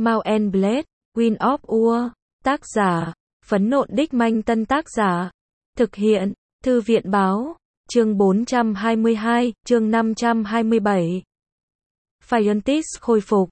Mount and Blade, Wind of War. Tác giả, Phấn Nộn Đích Manh. Tân tác giả, thực hiện, Thư viện Báo. Chương 422, chương 527. Phiontis khôi phục.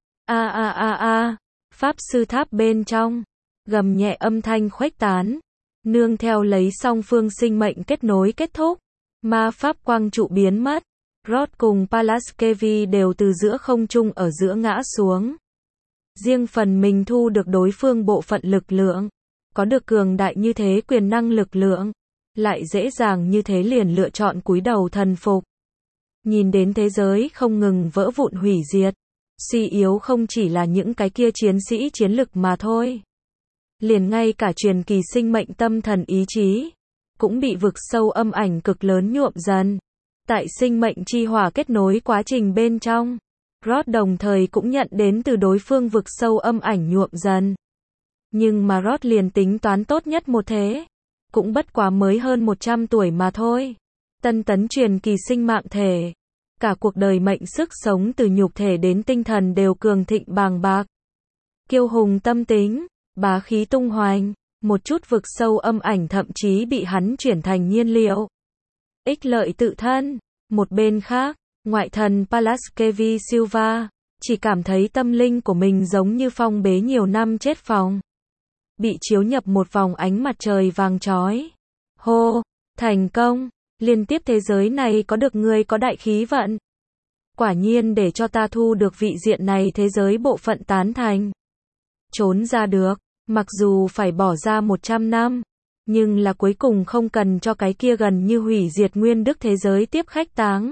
Pháp sư tháp bên trong, gầm nhẹ âm thanh khuếch tán, nương theo lấy song phương sinh mệnh kết nối kết thúc, ma pháp quang trụ biến mất, Rod cùng Palaskevi đều từ giữa không trung ở giữa ngã xuống. Riêng phần mình thu được đối phương bộ phận lực lượng, có được cường đại như thế quyền năng lực lượng, lại dễ dàng như thế liền lựa chọn cúi đầu thần phục. Nhìn đến thế giới không ngừng vỡ vụn hủy diệt, suy yếu không chỉ là những cái kia chiến sĩ chiến lực mà thôi. Liền ngay cả truyền kỳ sinh mệnh tâm thần ý chí, cũng bị vực sâu âm ảnh cực lớn nhuộm dần. Tại sinh mệnh chi hỏa kết nối quá trình bên trong, Rod đồng thời cũng nhận đến từ đối phương vực sâu âm ảnh nhuộm dần. Nhưng mà Rod liền tính toán tốt nhất một thế, cũng bất quá mới hơn 100 tuổi mà thôi. Tân tấn truyền kỳ sinh mạng thể, cả cuộc đời mệnh sức sống từ nhục thể đến tinh thần đều cường thịnh bàng bạc. Kiêu hùng tâm tính, bá khí tung hoành, một chút vực sâu âm ảnh thậm chí bị hắn chuyển thành nhiên liệu. Ích lợi tự thân. Một bên khác, ngoại thần Palaskevi Silva, chỉ cảm thấy tâm linh của mình giống như phong bế nhiều năm chết phòng. Bị chiếu nhập một vòng ánh mặt trời vàng chói. Hô, thành công, liên tiếp thế giới này có được người có đại khí vận. Quả nhiên để cho ta thu được vị diện này thế giới bộ phận tán thành. Trốn ra được, mặc dù phải bỏ ra 100 năm, nhưng là cuối cùng không cần cho cái kia gần như hủy diệt nguyên đức thế giới tiếp khách táng.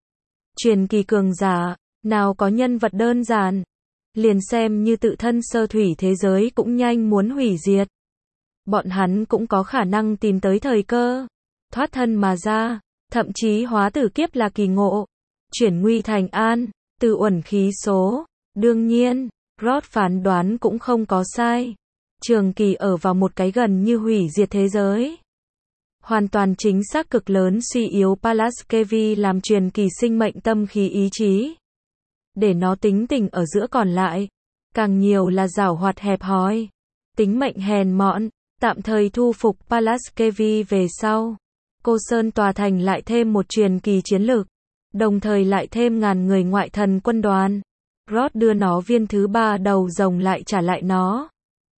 Truyền kỳ cường giả, nào có nhân vật đơn giản, liền xem như tự thân sơ thủy thế giới cũng nhanh muốn hủy diệt. Bọn hắn cũng có khả năng tìm tới thời cơ, thoát thân mà ra, thậm chí hóa tử kiếp là kỳ ngộ, chuyển nguy thành an, từ uẩn khí số. Đương nhiên, Rod phán đoán cũng không có sai. Trường kỳ ở vào một cái gần như hủy diệt thế giới. Hoàn toàn chính xác cực lớn suy yếu Palaskevi làm truyền kỳ sinh mệnh tâm khí ý chí. Để nó tính tình ở giữa còn lại, càng nhiều là giảo hoạt hẹp hòi, tính mệnh hèn mọn, tạm thời thu phục Palaskevi về sau. Cô Sơn tòa thành lại thêm một truyền kỳ chiến lược, đồng thời lại thêm ngàn người ngoại thần quân đoàn. Rod đưa nó viên thứ 3 đầu rồng lại trả lại nó.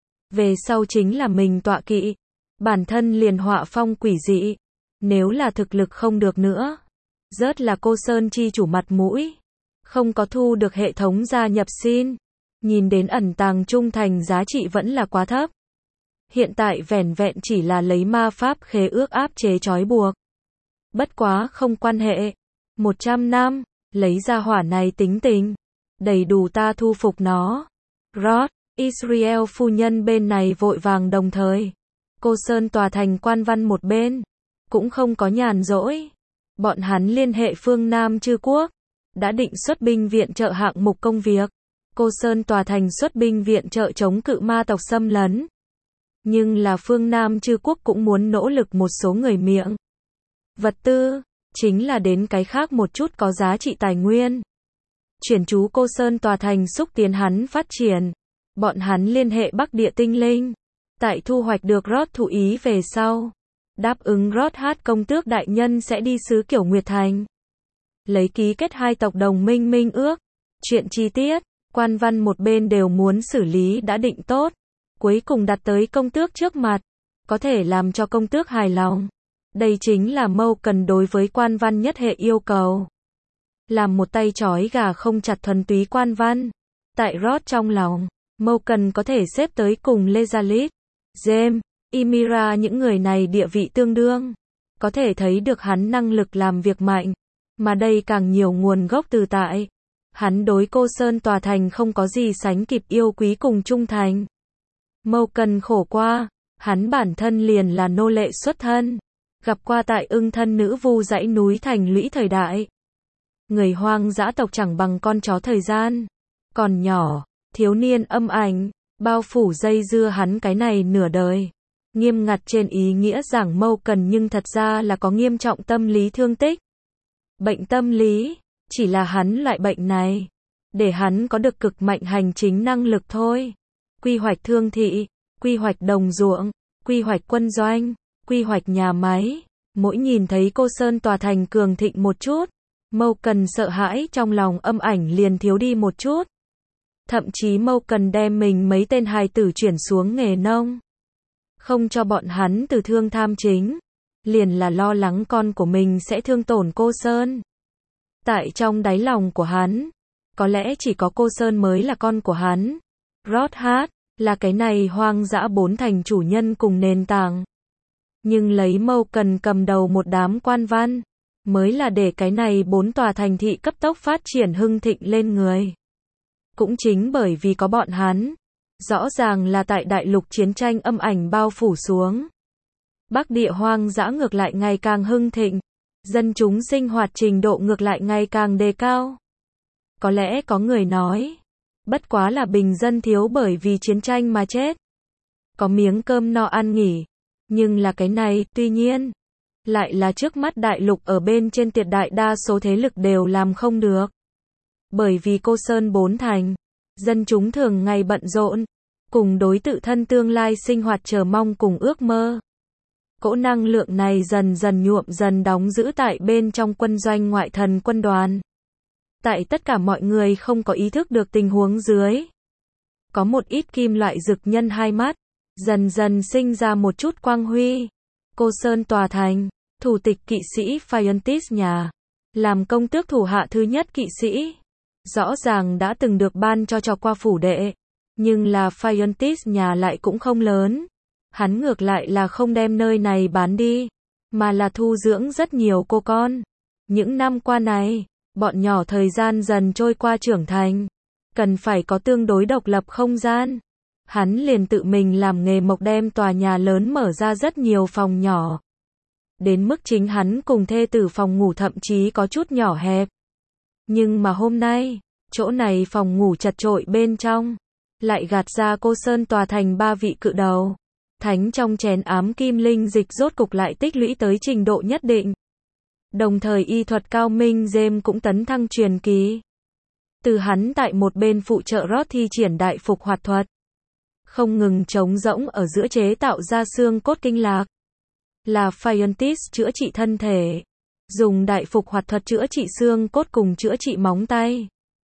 Về sau chính là mình tọa kỵ, bản thân liền họa phong quỷ dị, nếu là thực lực không được nữa, rớt là cô Sơn chi chủ mặt mũi, không có thu được hệ thống gia nhập xin, nhìn đến ẩn tàng trung thành giá trị vẫn là quá thấp. Hiện tại vẻn vẹn chỉ là lấy ma pháp khế ước áp chế trói buộc. Bất quá không quan hệ, 100 năm, lấy ra hỏa này tính tình, đầy đủ ta thu phục nó. Rod, Israel phu nhân bên này vội vàng đồng thời. Cô Sơn tòa thành quan văn một bên, cũng không có nhàn rỗi. Bọn hắn liên hệ phương Nam Chư Quốc, đã định xuất binh viện trợ hạng mục công việc. Cô Sơn tòa thành xuất binh viện trợ chống cự ma tộc xâm lấn. Nhưng là phương Nam Chư Quốc cũng muốn nỗ lực một số người miệng. Vật tư, chính là đến cái khác một chút có giá trị tài nguyên. Chuyển chú cô Sơn tòa thành xúc tiến hắn phát triển. Bọn hắn liên hệ Bắc Địa Tinh Linh. Tại thu hoạch được Rod thụ ý về sau, đáp ứng Rod hát công tước đại nhân sẽ đi xứ Kiểu Nguyệt Thành. Lấy ký kết hai tộc đồng minh minh ước. Chuyện chi tiết, quan văn một bên đều muốn xử lý đã định tốt. Cuối cùng đặt tới công tước trước mặt. Có thể làm cho công tước hài lòng. Đây chính là Mâu cần đối với quan văn nhất hệ yêu cầu. Làm một tay trói gà không chặt thuần túy quan văn. Tại Rod trong lòng, Mâu cần có thể xếp tới cùng Lezalit, James, Ymira những người này địa vị tương đương. Có thể thấy được hắn năng lực làm việc mạnh. Mà đây càng nhiều nguồn gốc từ tại. Hắn đối cô Sơn tòa thành không có gì sánh kịp yêu quý cùng trung thành. Mâu cần khổ qua, hắn bản thân liền là nô lệ xuất thân. Gặp qua tại ưng thân nữ vu dãy núi thành lũy thời đại. Người hoang dã tộc chẳng bằng con chó thời gian. Còn nhỏ, thiếu niên âm ảnh, bao phủ dây dưa hắn cái này nửa đời. Nghiêm ngặt trên ý nghĩa giảng Mâu cần nhưng thật ra là có nghiêm trọng tâm lý thương tích. Bệnh tâm lý, chỉ là hắn loại bệnh này. để hắn có được cực mạnh hành chính năng lực thôi. Quy hoạch thương thị, quy hoạch đồng ruộng, quy hoạch quân doanh, quy hoạch nhà máy. Mỗi nhìn thấy Cô Sơn tòa thành cường thịnh một chút, Mâu Cần sợ hãi trong lòng âm ảnh liền thiếu đi một chút. Thậm chí Mâu Cần đem mình mấy tên hài tử chuyển xuống nghề nông. Không cho bọn hắn từ thương tham chính. Liền là lo lắng con của mình sẽ thương tổn Cô Sơn. Tại trong đáy lòng của hắn, có lẽ chỉ có Cô Sơn mới là con của hắn. Rothat là cái này hoang dã 4 thành chủ nhân cùng nền tảng. Nhưng lấy Mâu Cần cầm đầu một đám quan văn, mới là để cái này 4 tòa thành thị cấp tốc phát triển hưng thịnh lên người. Cũng chính bởi vì có bọn hắn, rõ ràng là tại đại lục chiến tranh âm ảnh bao phủ xuống. Bắc địa hoang dã ngược lại ngày càng hưng thịnh, dân chúng sinh hoạt trình độ ngược lại ngày càng đề cao. Có lẽ có người nói, bất quá là bình dân thiếu bởi vì chiến tranh mà chết. Có miếng cơm no ăn nghỉ, nhưng là cái này, tuy nhiên, lại là trước mắt đại lục ở bên trên tuyệt đại đa số thế lực đều làm không được. Bởi vì Cô Sơn 4 thành, dân chúng thường ngày bận rộn, cùng đối tự thân tương lai sinh hoạt chờ mong cùng ước mơ. Cỗ năng lượng này dần dần nhuộm dần đóng giữ tại bên trong quân doanh ngoại thần quân đoàn. Tại tất cả mọi người không có ý thức được tình huống dưới. Có một ít kim loại rực nhân hai mắt, dần dần sinh ra một chút quang huy. Cô Sơn tòa thành, thủ tịch kỵ sĩ Phiontis nhà, làm công tước thủ hạ thứ nhất kỵ sĩ. Rõ ràng đã từng được ban cho qua phủ đệ, nhưng là Phiontis nhà lại cũng không lớn. Hắn ngược lại là không đem nơi này bán đi, mà là thu dưỡng rất nhiều cô con. Những năm qua này, bọn nhỏ thời gian dần trôi qua trưởng thành, cần phải có tương đối độc lập không gian. Hắn liền tự mình làm nghề mộc đem tòa nhà lớn mở ra rất nhiều phòng nhỏ. Đến mức chính hắn cùng thê tử phòng ngủ thậm chí có chút nhỏ hẹp. Nhưng mà hôm nay, chỗ này phòng ngủ chật chội bên trong, lại gạt ra Cô Sơn tòa thành 3 vị cự đầu. Thánh trong chén ám kim linh dịch rốt cục lại tích lũy tới trình độ nhất định. Đồng thời y thuật cao minh James cũng tấn thăng truyền kỳ. Từ hắn tại một bên phụ trợ Rod thi triển đại phục hoạt thuật. Không ngừng trống rỗng ở giữa chế tạo ra xương cốt kinh lạc. Là Phiontis chữa trị thân thể. Dùng đại phục hoạt thuật chữa trị xương cốt cùng chữa trị móng tay.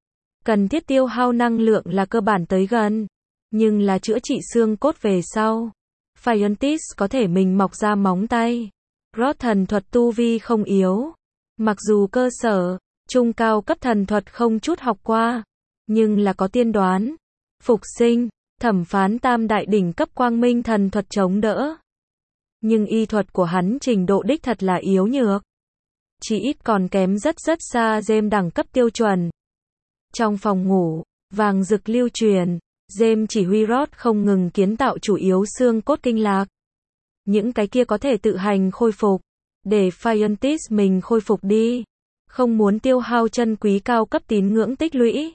Cần thiết tiêu hao năng lượng là cơ bản tới gần. Nhưng là chữa trị xương cốt về sau. Phiontis có thể mình mọc ra móng tay. Rod thần thuật tu vi không yếu. Mặc dù cơ sở, trung cao cấp thần thuật không chút học qua. Nhưng là có tiên đoán, phục sinh, thẩm phán tam đại đỉnh cấp quang minh thần thuật chống đỡ. Nhưng y thuật của hắn trình độ đích thật là yếu nhược. Chỉ ít còn kém rất xa James đẳng cấp tiêu chuẩn. Trong phòng ngủ, vàng rực lưu truyền, James chỉ huy Rod không ngừng kiến tạo chủ yếu xương cốt kinh lạc. Những cái kia có thể tự hành khôi phục. Để Phiontis mình khôi phục đi. Không muốn tiêu hao chân quý cao cấp tín ngưỡng tích lũy.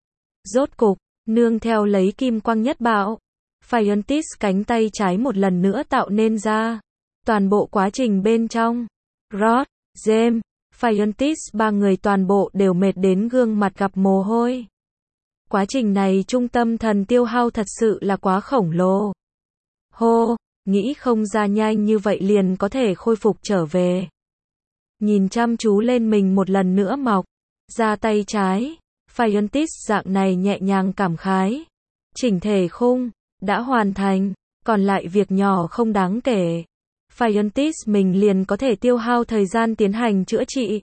Rốt cục, nương theo lấy kim quang nhất bạo. Phiontis cánh tay trái một lần nữa tạo nên ra. Toàn bộ quá trình bên trong. Rod, James, Phiontis 3 người toàn bộ đều mệt đến gương mặt gặp mồ hôi. Quá trình này trung tâm thần tiêu hao thật sự là quá khổng lồ. Hô, nghĩ không ra nhanh như vậy liền có thể khôi phục trở về. Nhìn chăm chú lên mình một lần nữa mọc ra tay trái, Phiontis dạng này nhẹ nhàng cảm khái. Chỉnh thể khung đã hoàn thành, còn lại việc nhỏ không đáng kể. Phiontis mình liền có thể tiêu hao thời gian tiến hành chữa trị.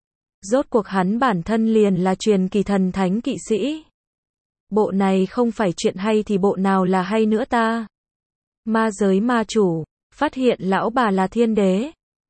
Rốt cuộc hắn bản thân liền là truyền kỳ thần thánh kỵ sĩ. Bộ này không phải chuyện hay thì bộ nào là hay nữa ta. Ma giới ma chủ, phát hiện lão bà là thiên đế.